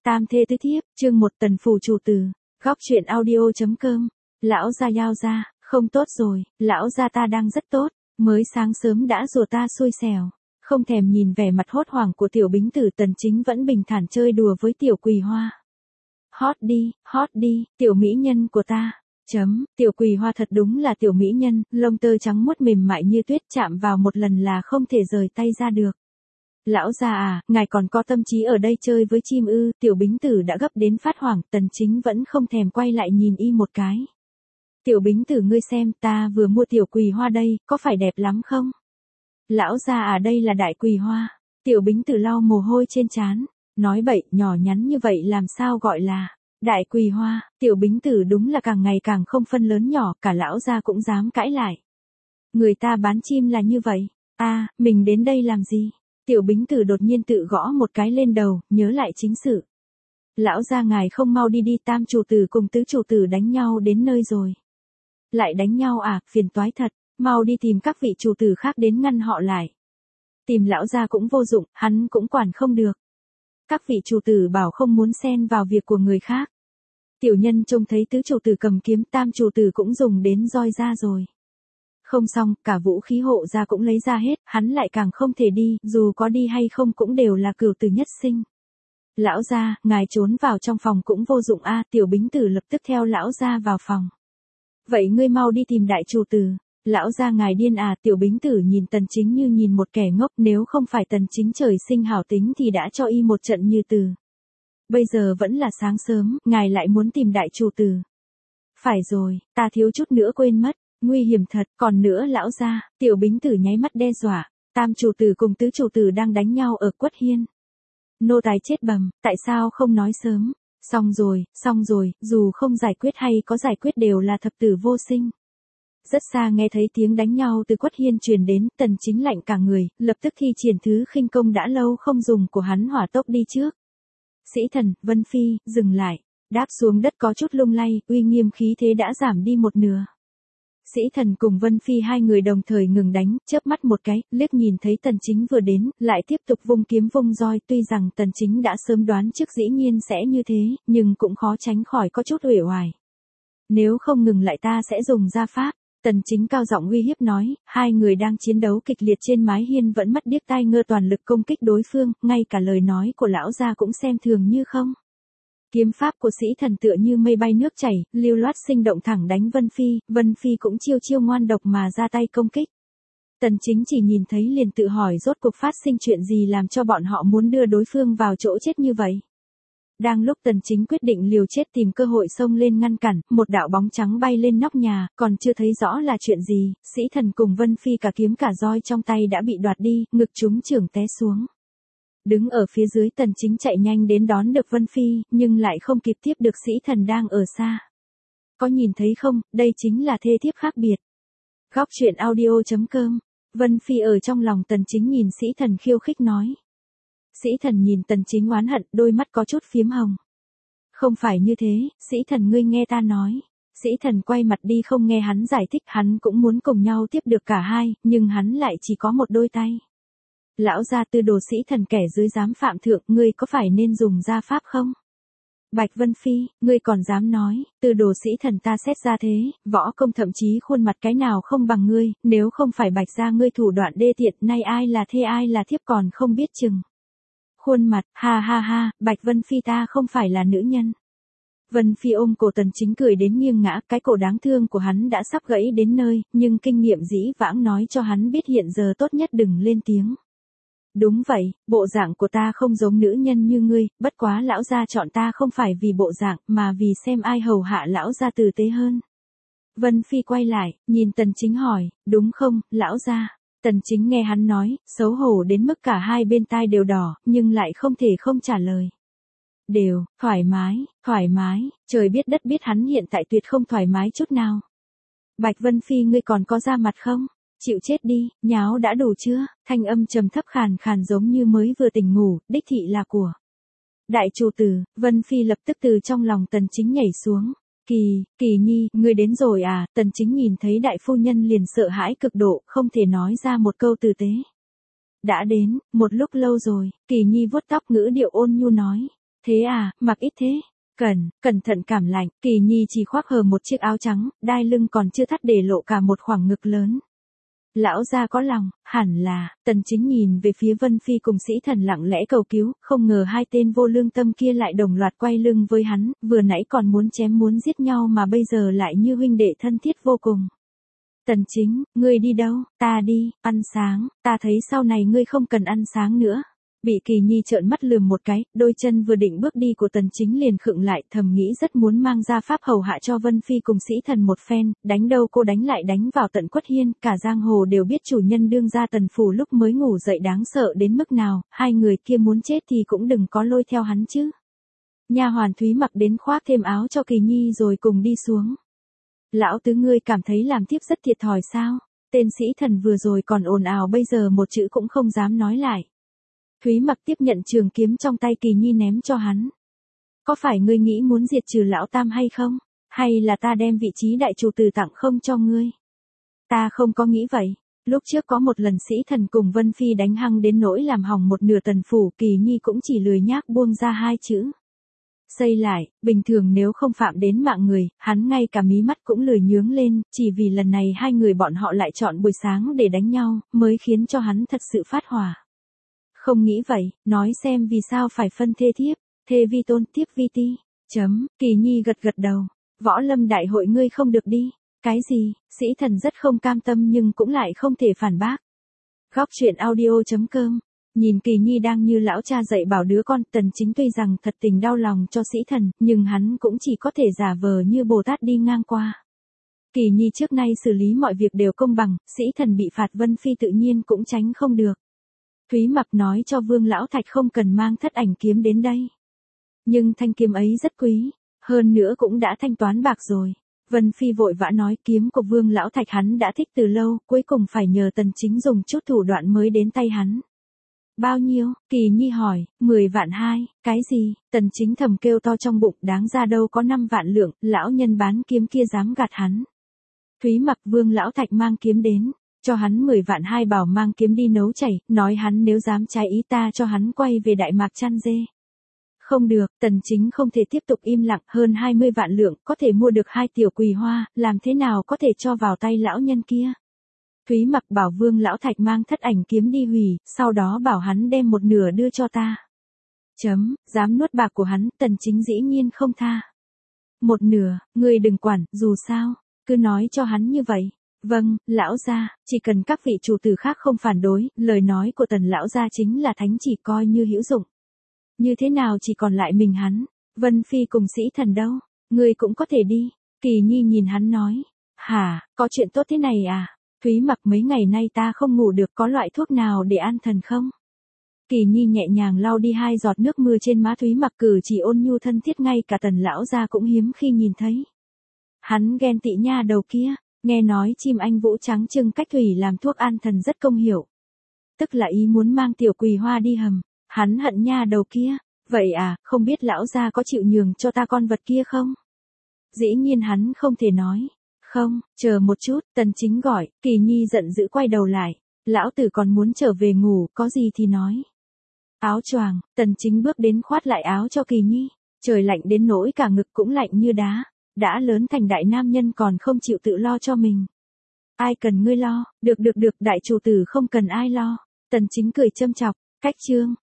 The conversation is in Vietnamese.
Tam thê tứ thiếp, chương 1 tần phù chủ tử, góc truyện audio.com. Lão gia Yao gia, không tốt rồi, lão gia ta đang rất tốt, mới sáng sớm đã rùa ta xui xẻo. Không thèm nhìn vẻ mặt hốt hoảng của tiểu bính tử, Tần Chính vẫn bình thản chơi đùa với tiểu Quỳ Hoa. Hót đi, tiểu mỹ nhân của ta. Tiểu Quỳ Hoa thật đúng là tiểu mỹ nhân, lông tơ trắng muốt mềm mại như tuyết, chạm vào một lần là không thể rời tay ra được. Lão gia à, ngài còn có tâm trí ở đây chơi với chim ư? Tiểu bính tử đã gấp đến phát hoảng, Tần Chính vẫn không thèm quay lại nhìn y một cái. Tiểu bính tử, ngươi xem, ta vừa mua tiểu Quỳ Hoa đây, có phải đẹp lắm không? Lão gia à, đây là đại Quỳ Hoa. Tiểu bính tử lau mồ hôi trên trán, nói bậy, nhỏ nhắn như vậy làm sao gọi là đại Quỳ Hoa? Tiểu bính tử đúng là càng ngày càng không phân lớn nhỏ, cả lão gia cũng dám cãi lại. Người ta bán chim là như vậy. À, mình đến đây làm gì? Tiểu bính tử đột nhiên tự gõ một cái lên đầu, nhớ lại chính sự. Lão gia ngài không mau đi đi, tam chủ tử cùng tứ chủ tử đánh nhau đến nơi rồi. Lại đánh nhau à, phiền toái thật, mau đi tìm các vị chủ tử khác đến ngăn họ lại. Tìm lão gia cũng vô dụng, hắn cũng quản không được. Các vị chủ tử bảo không muốn xen vào việc của người khác. Tiểu nhân trông thấy tứ chủ tử cầm kiếm, tam chủ tử cũng dùng đến roi ra rồi. Không xong, cả vũ khí hộ gia cũng lấy ra hết, hắn lại càng không thể đi, dù có đi hay không cũng đều là cửu tử nhất sinh. Lão gia, ngài trốn vào trong phòng cũng vô dụng a. Tiểu bính tử lập tức theo lão gia vào phòng. Vậy ngươi mau đi tìm đại chủ tử. Lão gia ngài điên à? Tiểu bính tử nhìn Tần Chính như nhìn một kẻ ngốc, nếu không phải Tần Chính trời sinh hảo tính thì đã cho y một trận như từ. Bây giờ vẫn là sáng sớm, ngài lại muốn tìm đại chủ tử. Phải rồi, ta thiếu chút nữa quên mất. Nguy hiểm thật, còn nữa lão gia. Tiểu bính tử nháy mắt đe dọa, tam chủ tử cùng tứ chủ tử đang đánh nhau ở Quất Hiên. Nô tài chết bầm, tại sao không nói sớm? Xong rồi, dù không giải quyết hay có giải quyết đều là thập tử vô sinh. Rất xa nghe thấy tiếng đánh nhau từ Quất Hiên truyền đến, Tần Chính lạnh cả người, lập tức thi triển thứ khinh công đã lâu không dùng của hắn, hỏa tốc đi trước. Sĩ Thần, Vân Phi, dừng lại, đáp xuống đất có chút lung lay, uy nghiêm khí thế đã giảm đi một nửa. Sĩ Thần cùng Vân Phi hai người đồng thời ngừng đánh, chớp mắt một cái, liếc nhìn thấy Tần Chính vừa đến, lại tiếp tục vung kiếm vung roi, tuy rằng Tần Chính đã sớm đoán trước dĩ nhiên sẽ như thế, nhưng cũng khó tránh khỏi có chút uể oải. Nếu không ngừng lại ta sẽ dùng gia pháp. Tần Chính cao giọng uy hiếp nói, hai người đang chiến đấu kịch liệt trên mái hiên vẫn mắt điếc tai ngơ toàn lực công kích đối phương, ngay cả lời nói của lão gia cũng xem thường như không. Kiếm pháp của Sĩ Thần tựa như mây bay nước chảy, lưu loát sinh động thẳng đánh Vân Phi cũng chiêu chiêu ngoan độc mà ra tay công kích. Tần Chính chỉ nhìn thấy liền tự hỏi rốt cuộc phát sinh chuyện gì làm cho bọn họ muốn đưa đối phương vào chỗ chết như vậy. Đang lúc Tần Chính quyết định liều chết tìm cơ hội xông lên ngăn cản, một đạo bóng trắng bay lên nóc nhà, còn chưa thấy rõ là chuyện gì, Sĩ Thần cùng Vân Phi cả kiếm cả roi trong tay đã bị đoạt đi, ngực chúng chưởng té xuống. Đứng ở phía dưới Tần Chính chạy nhanh đến đón được Vân Phi, nhưng lại không kịp tiếp được Sĩ Thần đang ở xa. Có nhìn thấy không, đây chính là thê thiếp khác biệt. Góc truyện audio.com. Vân Phi ở trong lòng Tần Chính nhìn Sĩ Thần khiêu khích nói. Sĩ Thần nhìn Tần Chính oán hận, đôi mắt có chút phiếm hồng. Không phải như thế, Sĩ Thần ngươi nghe ta nói. Sĩ Thần quay mặt đi không nghe hắn giải thích, hắn cũng muốn cùng nhau tiếp được cả hai, nhưng hắn lại chỉ có một đôi tay. Lão gia, tư đồ Sĩ Thần kẻ dưới dám phạm thượng, ngươi có phải nên dùng gia pháp không? Bạch Vân Phi, ngươi còn dám nói, tư đồ Sĩ Thần ta xét ra thế, võ công thậm chí khuôn mặt cái nào không bằng ngươi, nếu không phải Bạch gia ngươi thủ đoạn đê tiện, nay ai là thê ai là thiếp còn không biết chừng. Khuôn mặt, ha, Bạch Vân Phi ta không phải là nữ nhân. Vân Phi ôm cổ Tần Chính cười đến nghiêng ngã, cái cổ đáng thương của hắn đã sắp gãy đến nơi, nhưng kinh nghiệm dĩ vãng nói cho hắn biết hiện giờ tốt nhất đừng lên tiếng. Đúng vậy, bộ dạng của ta không giống nữ nhân như ngươi, bất quá lão gia chọn ta không phải vì bộ dạng, mà vì xem ai hầu hạ lão gia tử tế hơn. Vân Phi quay lại, nhìn Tần Chính hỏi, đúng không, lão gia? Tần Chính nghe hắn nói, xấu hổ đến mức cả hai bên tai đều đỏ, nhưng lại không thể không trả lời. Đều, thoải mái, trời biết đất biết hắn hiện tại tuyệt không thoải mái chút nào. Bạch Vân Phi ngươi còn có ra mặt không? Chịu chết đi, nháo đã đủ chưa? Thanh âm trầm thấp khàn khàn giống như mới vừa tỉnh ngủ, đích thị là của đại chủ tử. Vân Phi lập tức từ trong lòng Tần Chính nhảy xuống. Kỳ nhi, ngươi đến rồi à? Tần Chính nhìn thấy đại phu nhân liền sợ hãi cực độ, không thể nói ra một câu tử tế. Đã đến, một lúc lâu rồi, Kỳ nhi vuốt tóc ngữ điệu ôn nhu nói. Thế à, mặc ít thế. Cẩn thận cảm lạnh, Kỳ Nhi chỉ khoác hờ một chiếc áo trắng, đai lưng còn chưa thắt để lộ cả một khoảng ngực lớn. Lão gia có lòng, hẳn là, Tần Chính nhìn về phía Vân Phi cùng Sĩ Thần lặng lẽ cầu cứu, không ngờ hai tên vô lương tâm kia lại đồng loạt quay lưng với hắn, vừa nãy còn muốn chém muốn giết nhau mà bây giờ lại như huynh đệ thân thiết vô cùng. Tần Chính, ngươi đi đâu? Ta đi, ăn sáng, ta thấy sau này ngươi không cần ăn sáng nữa. Bị Kỳ Nhi trợn mắt lườm một cái, đôi chân vừa định bước đi của Tần Chính liền khựng lại, thầm nghĩ rất muốn mang ra pháp hầu hạ cho Vân Phi cùng Sĩ Thần một phen, đánh đâu cô đánh lại đánh vào tận Quất Hiên, cả giang hồ đều biết chủ nhân đương gia Tần phủ lúc mới ngủ dậy đáng sợ đến mức nào, hai người kia muốn chết thì cũng đừng có lôi theo hắn chứ. Nha hoàn Thúy mặc đến khoác thêm áo cho Kỳ Nhi rồi cùng đi xuống. Lão tứ ngươi cảm thấy làm tiếp rất thiệt thòi sao? Tên Sĩ Thần vừa rồi còn ồn ào bây giờ một chữ cũng không dám nói lại. Thúy mặc tiếp nhận trường kiếm trong tay Kỳ Nhi ném cho hắn. Có phải ngươi nghĩ muốn diệt trừ lão tam hay không? Hay là ta đem vị trí đại chủ tử tặng không cho ngươi? Ta không có nghĩ vậy. Lúc trước có một lần Sĩ Thần cùng Vân Phi đánh hăng đến nỗi làm hỏng một nửa Tần phủ, Kỳ Nhi cũng chỉ lười nhác buông ra hai chữ. Xây lại, bình thường nếu không phạm đến mạng người, hắn ngay cả mí mắt cũng lười nhướng lên, chỉ vì lần này hai người bọn họ lại chọn buổi sáng để đánh nhau, mới khiến cho hắn thật sự phát hỏa. Không nghĩ vậy, nói xem vì sao phải phân thê thiếp, thê vi tôn tiếp vi ti. Kỳ Nhi gật gật đầu. Võ lâm đại hội ngươi không được đi. Cái gì? Sĩ Thần rất không cam tâm nhưng cũng lại không thể phản bác. Góc truyện audio.com. Nhìn Kỳ Nhi đang như lão cha dạy bảo đứa con, Tần Chính tuy rằng thật tình đau lòng cho Sĩ Thần, nhưng hắn cũng chỉ có thể giả vờ như Bồ Tát đi ngang qua. Kỳ Nhi trước nay xử lý mọi việc đều công bằng, Sĩ Thần bị phạt Vân Phi tự nhiên cũng tránh không được. Thúy mặc nói cho Vương Lão Thạch không cần mang Thất Ảnh kiếm đến đây. Nhưng thanh kiếm ấy rất quý, hơn nữa cũng đã thanh toán bạc rồi. Vân Phi vội vã nói kiếm của Vương Lão Thạch hắn đã thích từ lâu, cuối cùng phải nhờ Tần Chính dùng chút thủ đoạn mới đến tay hắn. Bao nhiêu? Kỳ Nhi hỏi. 10 vạn 2, cái gì? Tần Chính thầm kêu to trong bụng, đáng ra đâu có 5 vạn lượng, lão nhân bán kiếm kia dám gạt hắn. Thúy mặc Vương Lão Thạch mang kiếm đến. Cho hắn 10 vạn 2 bảo mang kiếm đi nấu chảy, nói hắn nếu dám trái ý ta cho hắn quay về Đại Mạc chăn dê. Không được, Tần Chính không thể tiếp tục im lặng, hơn 20 vạn lượng, có thể mua được 2 tiểu quỳ hoa, làm thế nào có thể cho vào tay lão nhân kia. Thúy mặc bảo Vương Lão Thạch mang Thất Ảnh kiếm đi hủy, sau đó bảo hắn đem một nửa đưa cho ta. Dám nuốt bạc của hắn, Tần Chính dĩ nhiên không tha. Một nửa, ngươi đừng quản, dù sao, cứ nói cho hắn như vậy. Vâng, lão gia, chỉ cần các vị chủ tử khác không phản đối, lời nói của Tần lão gia chính là thánh chỉ coi như hữu dụng. Như thế nào chỉ còn lại mình hắn, Vân Phi cùng Sĩ Thần đâu, ngươi cũng có thể đi. Kỳ Nhi nhìn hắn nói, hả, có chuyện tốt thế này à? Thúy mặc mấy ngày nay ta không ngủ được, có loại thuốc nào để an thần không? Kỳ Nhi nhẹ nhàng lau đi 2 giọt nước mưa trên má Thúy mặc, cử chỉ ôn nhu thân thiết ngay cả Tần lão gia cũng hiếm khi nhìn thấy. Hắn ghen tị nha đầu kia. Nghe nói chim anh vũ trắng trưng cách thủy làm thuốc an thần rất công hiệu. Tức là ý muốn mang tiểu quỳ hoa đi hầm. Hắn hận nha đầu kia. Vậy à, không biết lão gia có chịu nhường cho ta con vật kia không? Dĩ nhiên hắn không thể nói. Không, chờ một chút, Tần Chính gọi. Kỳ Nhi giận dữ quay đầu lại. Lão tử còn muốn trở về ngủ, có gì thì nói. Áo choàng, Tần Chính bước đến khoát lại áo cho Kỳ Nhi. Trời lạnh đến nỗi cả ngực cũng lạnh như đá. Đã lớn thành đại nam nhân còn không chịu tự lo cho mình. Ai cần ngươi lo, được, đại chủ tử không cần ai lo. Tần Chính cười châm chọc, cách chương.